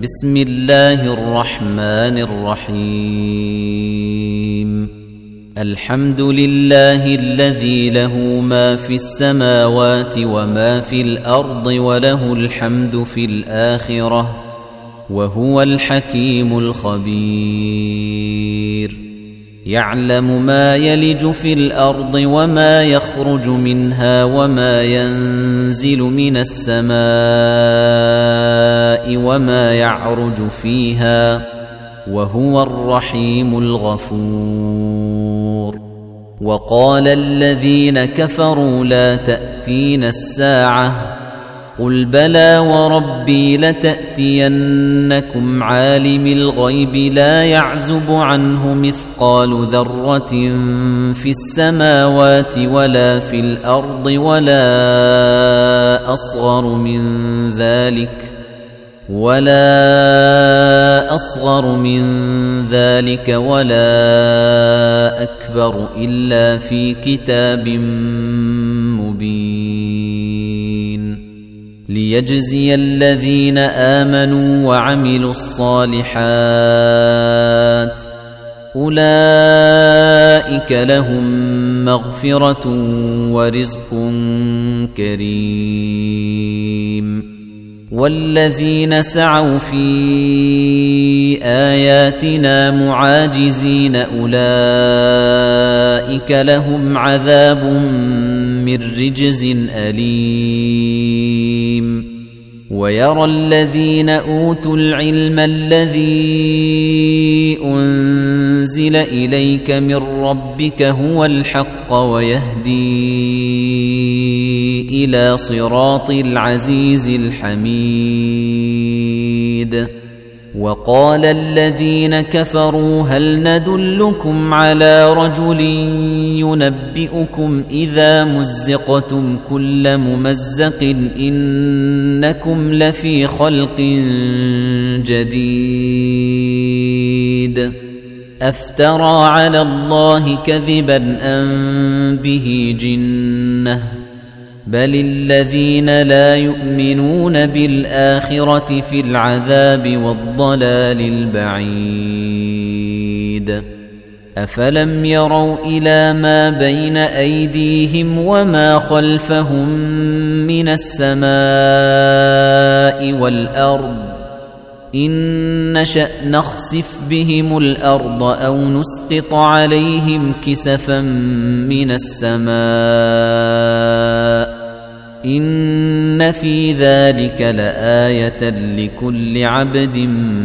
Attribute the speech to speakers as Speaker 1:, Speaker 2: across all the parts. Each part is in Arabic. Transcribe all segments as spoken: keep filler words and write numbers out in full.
Speaker 1: بسم الله الرحمن الرحيم الحمد لله الذي له ما في السماوات وما في الأرض وله الحمد في الآخرة وهو الحكيم الخبير يعلم ما يلج في الأرض وما يخرج منها وما ينزل من السماء وما يعرج فيها وهو الرحيم الغفور وقال الذين كفروا لا تأتين الساعة قل بلى وربي لتأتينكم عالم الغيب لا يعزب عنه مثقال ذرة في السماوات ولا في الأرض ولا أصغر من ذلك ولا أصغر من ذلك ولا أكبر إلا في كتاب مبين ليجزي الذين آمنوا وعملوا الصالحات أولئك لهم مغفرة ورزق كريم والذين سعوا في آياتنا معاجزين أولئك لهم عذاب من رجز أليم ويرى الذين أوتوا العلم الذي أنزل إليك من ربك هو الحق ويهدي إلى صراط العزيز الحميد وقال الذين كفروا هل ندلكم على رجل ينبئكم إذا مزقتم كل ممزق إنكم لفي خلق جديد أفترى على الله كذبا أم به جنة بل الذين لا يؤمنون بالآخرة في العذاب والضلال البعيد أفلم يروا إلى ما بين أيديهم وما خلفهم من السماء والأرض إن نشأ نخسف بهم الأرض أو نسقط عليهم كسفا من السماء إن في ذلك لآية لكل عبد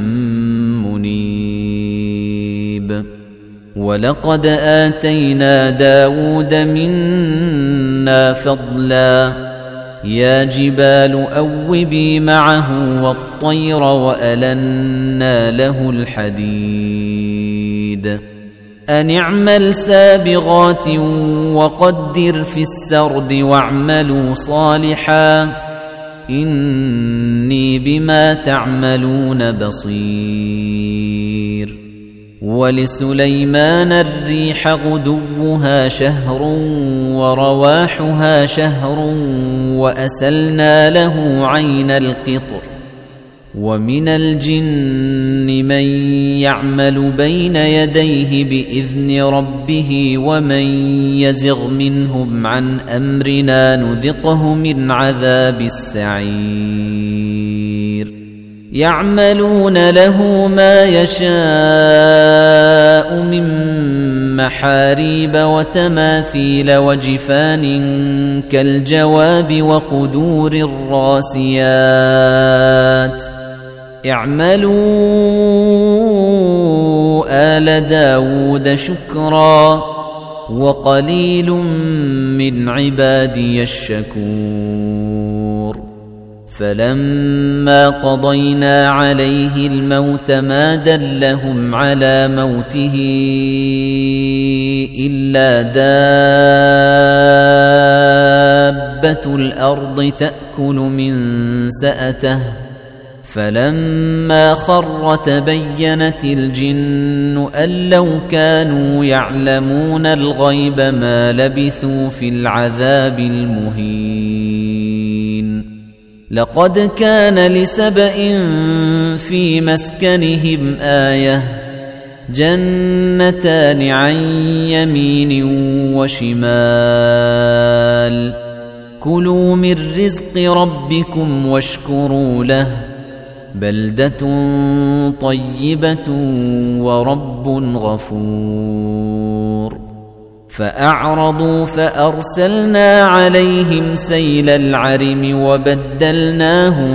Speaker 1: منيب ولقد آتينا داود منا فضلا يا جبال أوبي معه والطير وألنا له الحديد أن اعمل سابغات وقدر في السرد واعملوا صالحا إني بما تعملون بصير ولسليمان الريح غدوها شهر ورواحها شهر وأسلنا له عين القطر ومن الجن من يعمل بين يديه بإذن ربه ومن يزغ منهم عن أمرنا نذقه من عذاب السعير يعملون له ما يشاء من محاريب وتماثيل وجفان كالجواب وقدور الراسيات اعملوا آل داود شكرا وقليل من عبادي الشكور فلما قضينا عليه الموت ما دلهم على موته إلا دابة الأرض تأكل من سأته فلما خر تبينت الجن أن لو كانوا يعلمون الغيب ما لبثوا في العذاب المهين لقد كان لسبإ في مسكنهم آية جنتان عن يمين وشمال كلوا من رزق ربكم واشكروا له بلدة طيبة ورب غفور فأعرضوا فأرسلنا عليهم سيل العرم وبدلناهم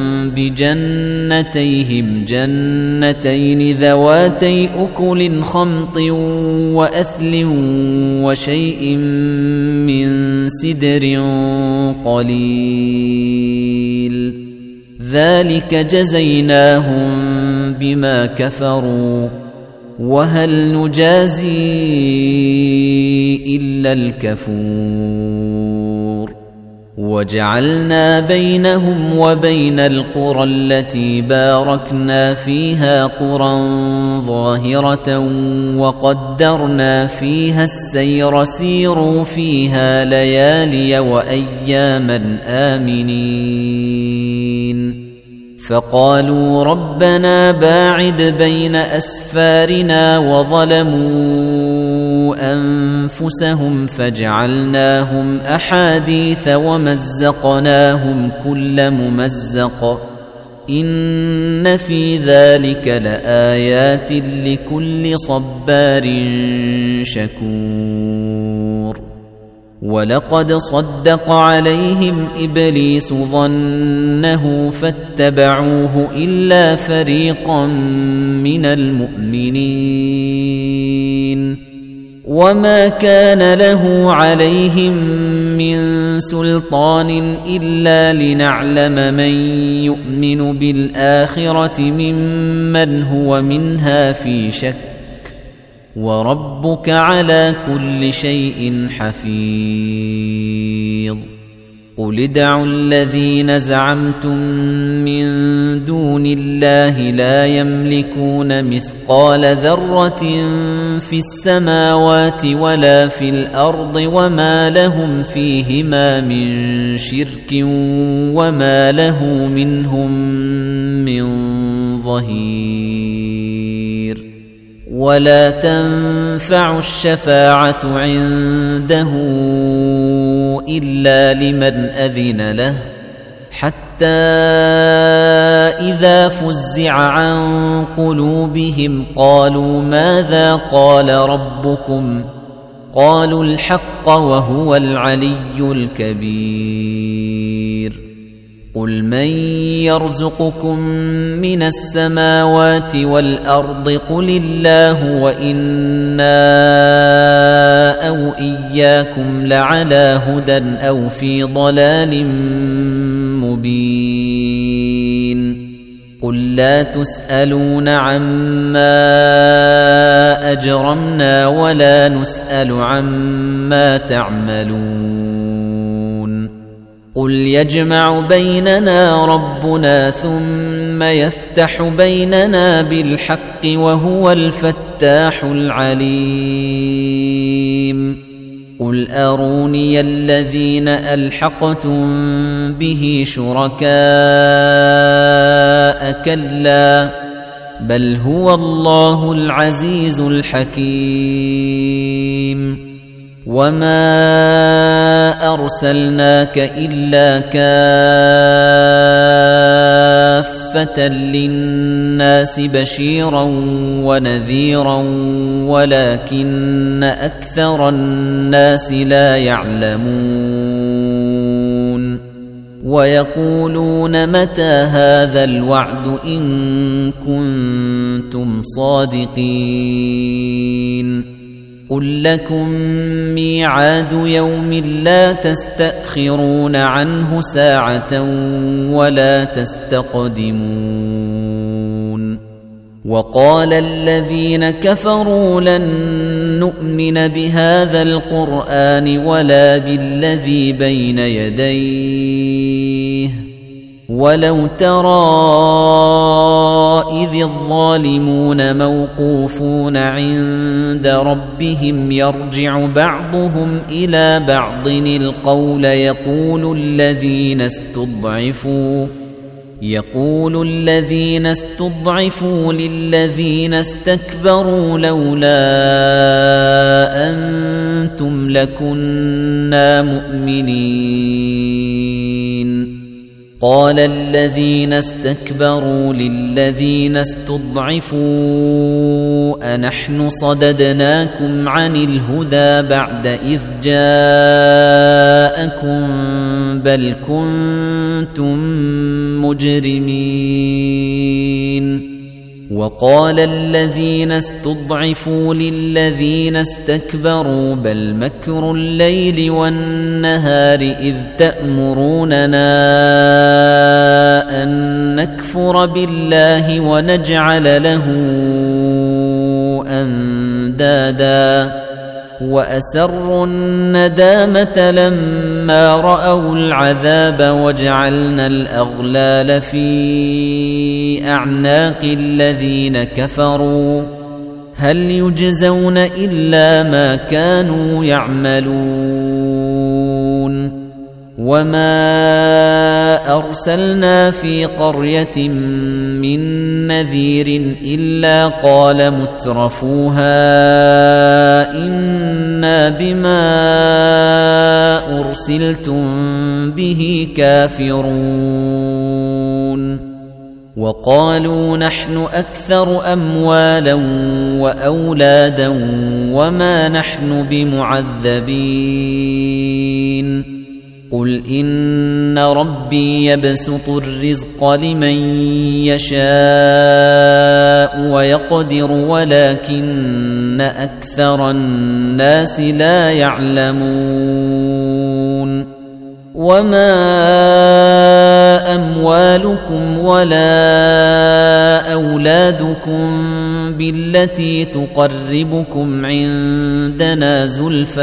Speaker 1: بجنتيهم جنتين ذواتي أكل خمط وأثل وشيء من سدر قليل ذلك جزيناهم بما كفروا وهل نجازي إلا الكفور وجعلنا بينهم وبين القرى التي باركنا فيها قرى ظاهرة وقدرنا فيها السير سيروا فيها ليالي وأياما آمنين فقالوا ربنا باعد بين أسفارنا وظلموا أنفسهم فجعلناهم أحاديث ومزقناهم كل ممزق إن في ذلك لآيات لكل صبار شكور ولقد صدق عليهم إبليس ظنه فاتبعوه إلا فريقا من المؤمنين وما كان له عليهم من سلطان إلا لنعلم من يؤمن بالآخرة ممن هو منها في شك وربك على كل شيء حفيظ قل ادعوا الذين زعمتم من دون الله لا يملكون مثقال ذرة في السماوات ولا في الأرض وما لهم فيهما من شرك وما له منهم من ظهير ولا تنفع الشفاعة عنده إلا لمن أذن له حتى إذا فزع عن قلوبهم قالوا ماذا قال ربكم قالوا الحق وهو العلي الكبير قل من يرزقكم من السماوات والأرض قل الله وإنا أو إياكم لعلى هدى أو في ضلال مبين قل لا تسألون عما أجرمنا ولا نسأل عما تعملون قل يجمع بيننا ربنا ثم يفتح بيننا بالحق وهو الفتاح العليم قل أروني الذين ألحقتم به شركاء كلا بل هو الله العزيز الحكيم وما أرسلناك إلا كافة للناس بشيرا ونذيرا ولكن أكثر الناس لا يعلمون ويقولون متى هذا الوعد إن كنتم صادقين قل لكم ميعاد يوم لا تستأخرون عنه ساعة ولا تستقدمون وقال الذين كفروا لن نؤمن بهذا القرآن ولا بالذي بين يديه ولو ترى إذ الظالمون موقوفون عند ربهم يرجع بعضهم إلى بعض القول يقول الذين استضعفوا يقول الذين استضعفوا للذين استكبروا لولا أنتم لكنا مؤمنين قال الذين استكبروا للذين استضعفوا أنحن صددناكم عن الهدى بعد إذ جاءكم بل كنتم مجرمين وقال الذين استضعفوا للذين استكبروا بل مكر الليل والنهار إذ تأمروننا أن نكفر بالله ونجعل له أندادا وأسروا الندامة لما رأوا العذاب وجعلنا الأغلال في أعناق الذين كفروا هل يجزون إلا ما كانوا يعملون وما أرسلنا في قرية من نذير إلا قال مترفوها إنا بما أرسلتم به كافرون وقالوا نحن أكثر أموالا وأولادا وما نحن بمعذبين قل إن ربي يبسط الرزق لمن يشاء ويقدر ولكن أكثر الناس لا يعلمون وما أموالكم ولا أولادكم بالتي تقربكم عندنا زلفى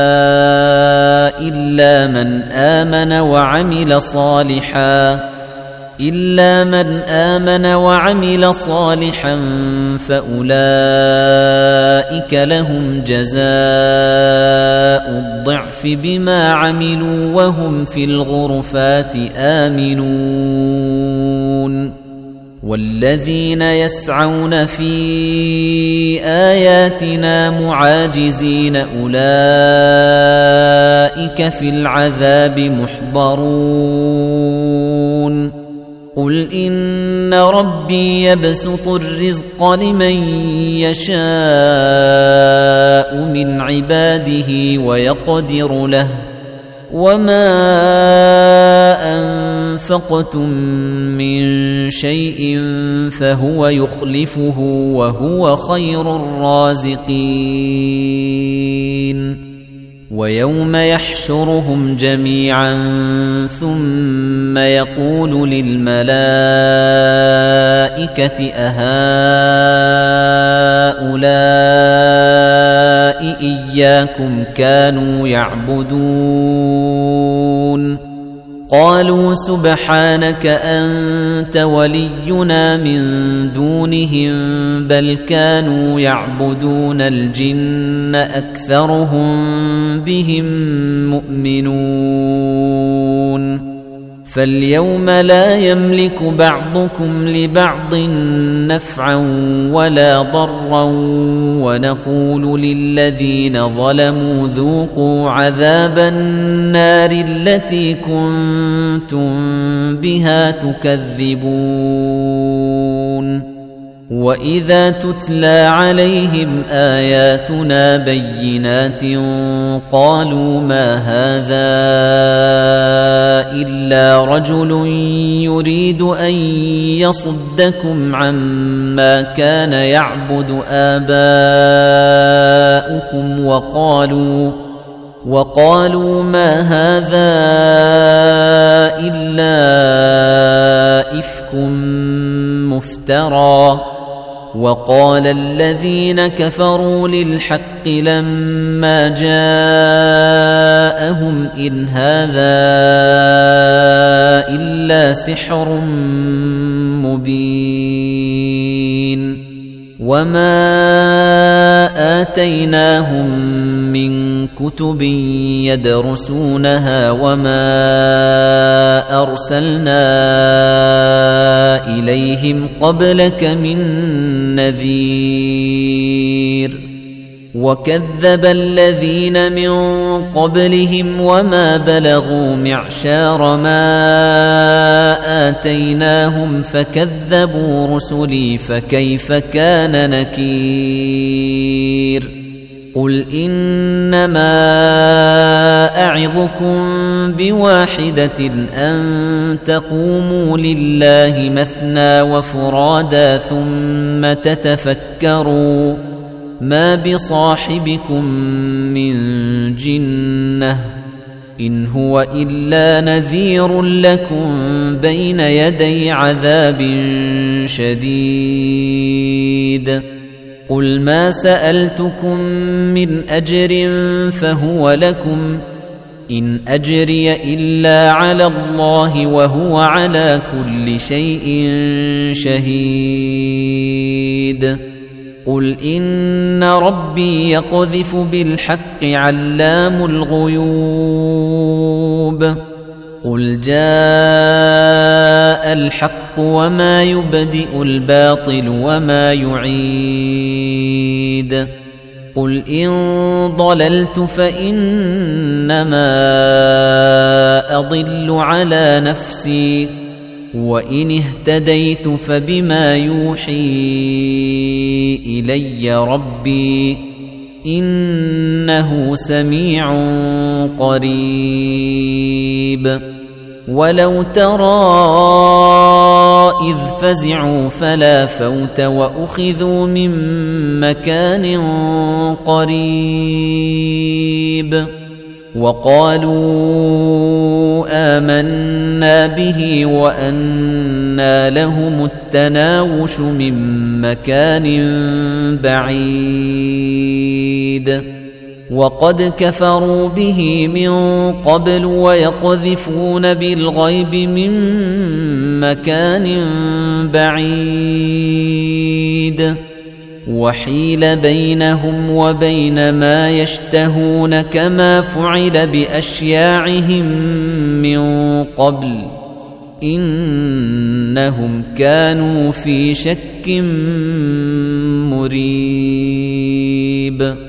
Speaker 1: إلا من آمن وعمل صالحا إلا من آمن وعمل صالحا فأولئك لهم جزاء الضعف بما عملوا وهم في الغرفات آمنون والذين يسعون في آياتنا معاجزين أولئك في العذاب محضرون قل إن ربي يبسط الرزق لمن يشاء من عباده ويقدر له وما أنفقتم من شيء فهو يخلفه وهو خير الرازقين ويوم يحشرهم جميعا ثم يقول للملائكة أهؤلاء إياكم كانوا يعبدون قالوا سبحانك أنت ولينا من دونهم بل كانوا يعبدون الجن أكثرهم بهم مؤمنون فاليوم لا يملك بعضكم لبعض نفعا ولا ضرا ونقول للذين ظلموا ذوقوا عذاب النار التي كنتم بها تكذبون وإذا تتلى عليهم آياتنا بينات قالوا ما هذا إلا رجل يريد أن يصدكم عما كان يعبد آباؤكم وقالوا وقالوا ما هذا إلا إفك مفترى وقال الذين كفروا للحق لما جاءهم إن هذا إلا سحر مبين وما آتيناهم من كتب يدرسونها وما أرسلنا إليهم قبلك من نذير وكذب الذين من قبلهم وما بلغوا معشار ما آتيناهم فكذبوا رسلي فكيف كان نكير قل إنما أعظكم بواحدة أن تقوموا لله مثنى وفرادا ثم تتفكروا ما بصاحبكم من جنة إن هو إلا نذير لكم بين يدي عذاب شديد قل ما سألتكم من أجر فهو لكم إن أجري إلا على الله وهو على كل شيء شهيد قل إن ربي يقذف بالحق علام الغيوب قل جاء الحق وما يبدئ الباطل وما يعيد قل إن ضللت فإنما أضل على نفسي وإن اهتديت فبما يوحي إلي ربي إنه سميع قريب ولو ترى إذ فزعوا فلا فوت وأخذوا من مكان قريب وقالوا آمنا به وأنى لهم التناوش من مكان بعيد وقد كفروا به من قبل ويقذفون بالغيب من مكان بعيد وحيل بينهم وبين ما يشتهون كما فعل بأشياعهم من قبل إنهم كانوا في شك مريب.